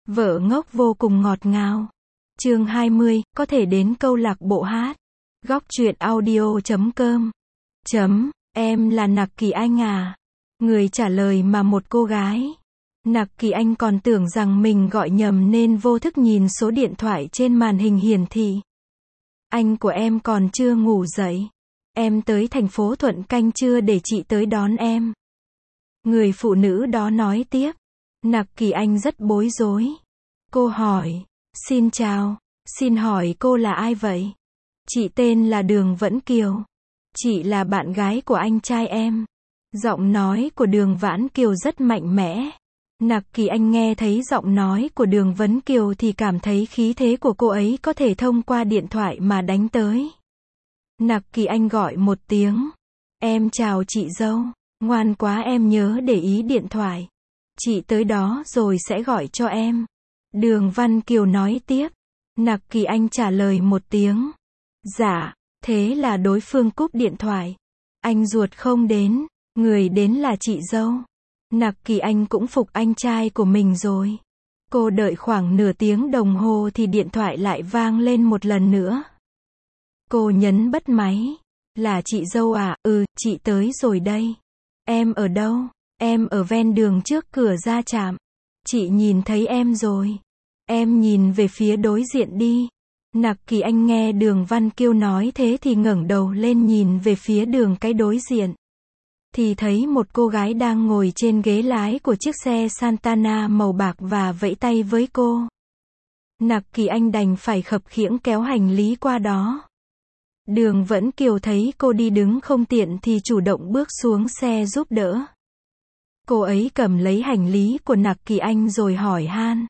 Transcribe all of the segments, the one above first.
Vợ ngốc vô cùng ngọt ngào. Chương 20, có thể đến câu lạc bộ hát. Góc truyện audio.com. Em là Nặc Kỳ Anh à? Người trả lời mà một cô gái. Nặc Kỳ Anh còn tưởng rằng mình gọi nhầm nên vô thức nhìn số điện thoại trên màn hình hiển thị. Anh của em còn chưa ngủ dậy. Em tới thành phố Thuận Canh chưa để chị tới đón em? Người phụ nữ đó nói tiếp. Nặc Kỳ Anh rất bối rối. Cô hỏi, xin chào, xin hỏi cô là ai vậy? Chị tên là Đường Vãn Kiều. Chị là bạn gái của anh trai em. Giọng nói của Đường Vãn Kiều rất mạnh mẽ. Nặc Kỳ Anh nghe thấy giọng nói của Đường Vãn Kiều thì cảm thấy khí thế của cô ấy có thể thông qua điện thoại mà đánh tới. Nặc Kỳ Anh gọi một tiếng. Em chào chị dâu. Ngoan quá, em nhớ để ý điện thoại. Chị tới đó rồi sẽ gọi cho em. Đường Vãn Kiều nói tiếp. Nặc Kỳ Anh trả lời một tiếng. Dạ, thế là đối phương cúp điện thoại. Anh ruột không đến, người đến là chị dâu. Nặc Kỳ Anh cũng phục anh trai của mình rồi. Cô đợi khoảng nửa tiếng đồng hồ thì điện thoại lại vang lên một lần nữa. Cô nhấn bắt máy. Là chị dâu à? Ừ, chị tới rồi đây. Em ở đâu? Em ở ven đường trước cửa ra trạm. Chị nhìn thấy em rồi. Em nhìn về phía đối diện đi. Nặc Kỳ Anh nghe Đường Vãn Kiều nói thế thì ngẩng đầu lên nhìn về phía đường cái đối diện. Thì thấy một cô gái đang ngồi trên ghế lái của chiếc xe Santana màu bạc và vẫy tay với cô. Nặc Kỳ Anh đành phải khập khiễng kéo hành lý qua đó. Đường Vãn Kiều thấy cô đi đứng không tiện thì chủ động bước xuống xe giúp đỡ. Cô ấy cầm lấy hành lý của Nặc Kỳ Anh rồi hỏi han.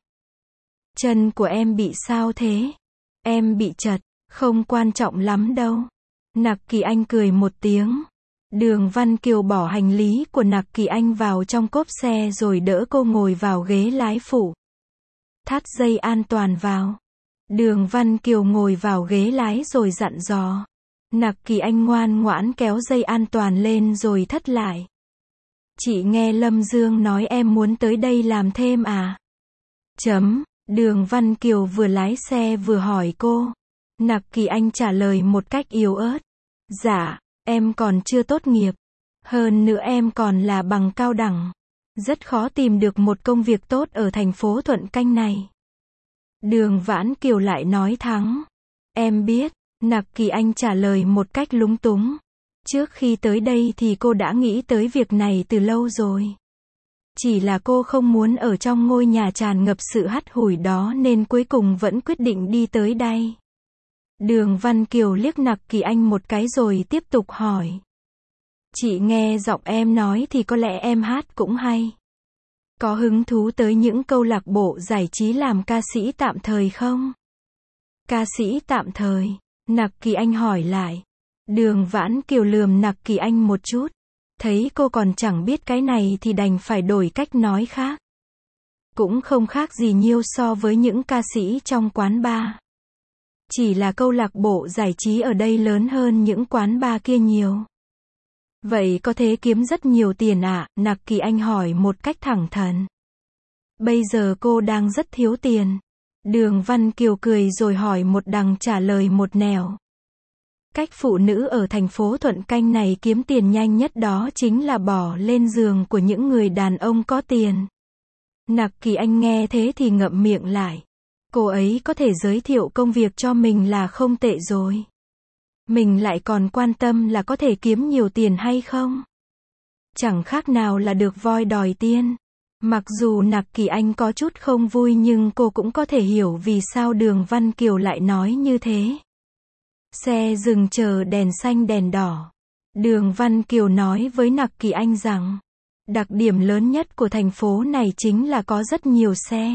Chân của em bị sao thế? Em bị trật, không quan trọng lắm đâu. Nặc Kỳ Anh cười một tiếng. Đường Vãn Kiều bỏ hành lý của Nặc Kỳ Anh vào trong cốp xe rồi đỡ cô ngồi vào ghế lái phụ. Thắt dây an toàn vào. Đường Vãn Kiều ngồi vào ghế lái rồi dặn dò. Nặc Kỳ Anh ngoan ngoãn kéo dây an toàn lên rồi thắt lại. Chị nghe Lâm Dương nói em muốn tới đây làm thêm à? Đường Vãn Kiều vừa lái xe vừa hỏi cô. Nặc Kỳ Anh trả lời một cách yếu ớt. Dạ, em còn chưa tốt nghiệp. Hơn nữa em còn là bằng cao đẳng. Rất khó tìm được một công việc tốt ở thành phố Thuận Canh này. Đường Vãn Kiều lại nói thẳng. Em biết, Nặc Kỳ Anh trả lời một cách lúng túng. Trước khi tới đây thì cô đã nghĩ tới việc này từ lâu rồi. Chỉ là cô không muốn ở trong ngôi nhà tràn ngập sự hắt hủi đó nên cuối cùng vẫn quyết định đi tới đây. Đường Vãn Kiều liếc Nặc Kỳ Anh một cái rồi tiếp tục hỏi. Chị nghe giọng em nói thì có lẽ em hát cũng hay. Có hứng thú tới những câu lạc bộ giải trí làm ca sĩ tạm thời không? Ca sĩ tạm thời? Nặc Kỳ Anh hỏi lại. Đường Vãn Kiều lườm Nặc Kỳ Anh một chút. Thấy cô còn chẳng biết cái này thì đành phải đổi cách nói khác. Cũng không khác gì nhiều so với những ca sĩ trong quán bar. Chỉ là câu lạc bộ giải trí ở đây lớn hơn những quán bar kia nhiều. Vậy có thể kiếm rất nhiều tiền ạ? Nặc Kỳ Anh hỏi một cách thẳng thắn. Bây giờ cô đang rất thiếu tiền. Đường Vãn Kiều cười rồi hỏi một đằng trả lời một nẻo. Cách phụ nữ ở thành phố Thuận Canh này kiếm tiền nhanh nhất đó chính là bỏ lên giường của những người đàn ông có tiền. Nặc Kỳ Anh nghe thế thì ngậm miệng lại. Cô ấy có thể giới thiệu công việc cho mình là không tệ rồi. Mình lại còn quan tâm là có thể kiếm nhiều tiền hay không. Chẳng khác nào là được voi đòi tiên. Mặc dù Nặc Kỳ Anh có chút không vui nhưng cô cũng có thể hiểu vì sao Đường Vãn Kiều lại nói như thế. Xe dừng chờ đèn xanh đèn đỏ. Đường Vãn Kiều nói với Nặc Kỳ Anh rằng, đặc điểm lớn nhất của thành phố này chính là có rất nhiều xe.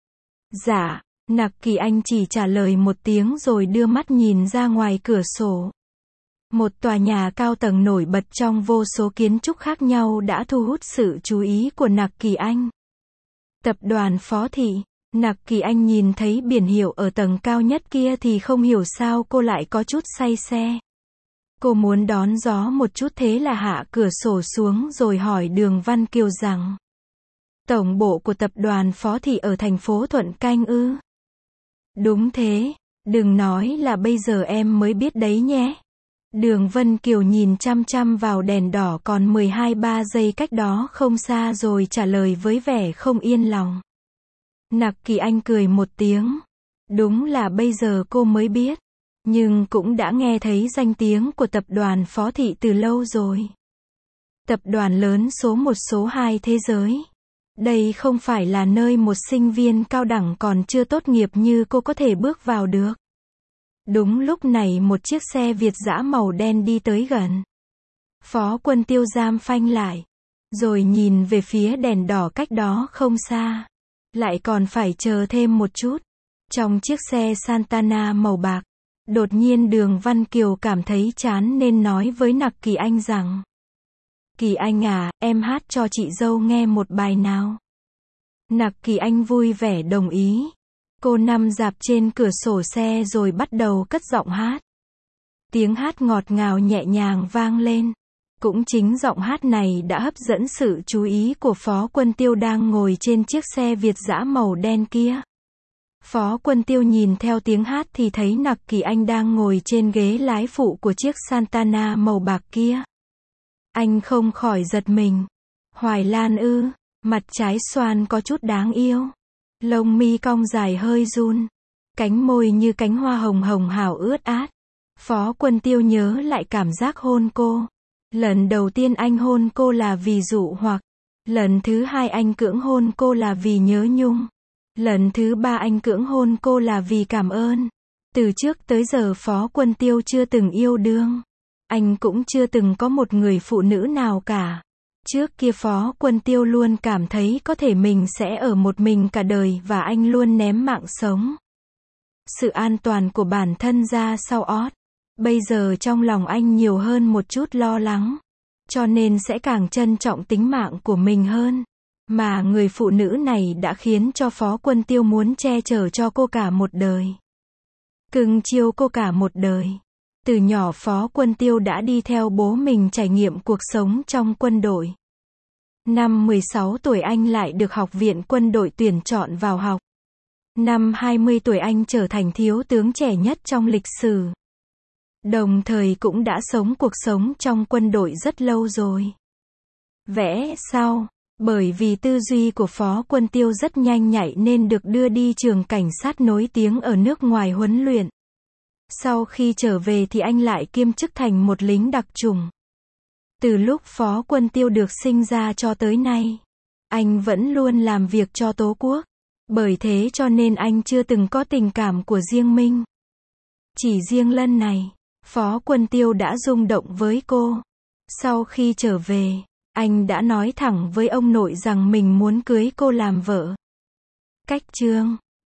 Dạ, Nặc Kỳ Anh chỉ trả lời một tiếng rồi đưa mắt nhìn ra ngoài cửa sổ. Một tòa nhà cao tầng nổi bật trong vô số kiến trúc khác nhau đã thu hút sự chú ý của Nặc Kỳ Anh. Tập đoàn Phó Thị. Nặc Kỳ Anh nhìn thấy biển hiệu ở tầng cao nhất kia thì không hiểu sao cô lại có chút say xe. Cô muốn đón gió một chút thế là hạ cửa sổ xuống rồi hỏi Đường Vãn Kiều rằng. Tổng bộ của tập đoàn Phó Thị ở thành phố Thuận Canh ư? Đúng thế, đừng nói là bây giờ em mới biết đấy nhé. Đường Vân Kiều nhìn chăm chăm vào đèn đỏ còn 12-3 giây cách đó không xa rồi trả lời với vẻ không yên lòng. Nặc Kỳ Anh cười một tiếng. Đúng là bây giờ cô mới biết. Nhưng cũng đã nghe thấy danh tiếng của tập đoàn Phó Thị từ lâu rồi. Tập đoàn lớn số 1 số 2 thế giới. Đây không phải là nơi một sinh viên cao đẳng còn chưa tốt nghiệp như cô có thể bước vào được. Đúng lúc này một chiếc xe Việt dã màu đen đi tới gần. Phó Quân Tiêu giam phanh lại. Rồi nhìn về phía đèn đỏ cách đó không xa. Lại còn phải chờ thêm một chút. Trong chiếc xe Santana màu bạc. Đột nhiên Đường Văn Kiều cảm thấy chán nên nói với Nặc Kỳ Anh rằng. Kỳ Anh à, em hát cho chị dâu nghe một bài nào. Nặc Kỳ Anh vui vẻ đồng ý. Cô nằm dạp trên cửa sổ xe rồi bắt đầu cất giọng hát. Tiếng hát ngọt ngào nhẹ nhàng vang lên. Cũng chính giọng hát này đã hấp dẫn sự chú ý của Phó Quân Tiêu đang ngồi trên chiếc xe Việt dã màu đen kia. Phó Quân Tiêu nhìn theo tiếng hát thì thấy Nặc Kỳ Anh đang ngồi trên ghế lái phụ của chiếc Santana màu bạc kia. Anh không khỏi giật mình. Hoài Lan ư? Mặt trái xoan có chút đáng yêu. Lông mi cong dài hơi run. Cánh môi như cánh hoa hồng hồng hào ướt át. Phó Quân Tiêu nhớ lại cảm giác hôn cô. Lần đầu tiên anh hôn cô là vì dụ hoặc. Lần thứ hai anh cưỡng hôn cô là vì nhớ nhung. Lần thứ ba anh cưỡng hôn cô là vì cảm ơn. Từ trước tới giờ Phó Quân Tiêu chưa từng yêu đương. Anh cũng chưa từng có một người phụ nữ nào cả. Trước kia Phó Quân Tiêu luôn cảm thấy có thể mình sẽ ở một mình cả đời và anh luôn ném mạng sống. Sự an toàn của bản thân ra sau ót. Bây giờ trong lòng anh nhiều hơn một chút lo lắng. Cho nên sẽ càng trân trọng tính mạng của mình hơn. Mà người phụ nữ này đã khiến cho Phó Quân Tiêu muốn che chở cho cô cả một đời. Cưng chiều cô cả một đời. Từ nhỏ Phó Quân Tiêu đã đi theo bố mình trải nghiệm cuộc sống trong quân đội. Năm 16 tuổi anh lại được Học viện Quân đội tuyển chọn vào học. Năm 20 tuổi anh trở thành thiếu tướng trẻ nhất trong lịch sử. Đồng thời cũng đã sống cuộc sống trong quân đội rất lâu rồi. Vẽ sau, bởi vì tư duy của Phó Quân Tiêu rất nhanh nhạy nên được đưa đi trường cảnh sát nổi tiếng ở nước ngoài huấn luyện. Sau khi trở về thì anh lại kiêm chức thành một lính đặc chủng. Từ lúc Phó Quân Tiêu được sinh ra cho tới nay, anh vẫn luôn làm việc cho Tổ quốc. Bởi thế cho nên anh chưa từng có tình cảm của riêng mình. Chỉ riêng lần này, Phó Quân Tiêu đã rung động với cô. Sau khi trở về, anh đã nói thẳng với ông nội rằng mình muốn cưới cô làm vợ. Cách chương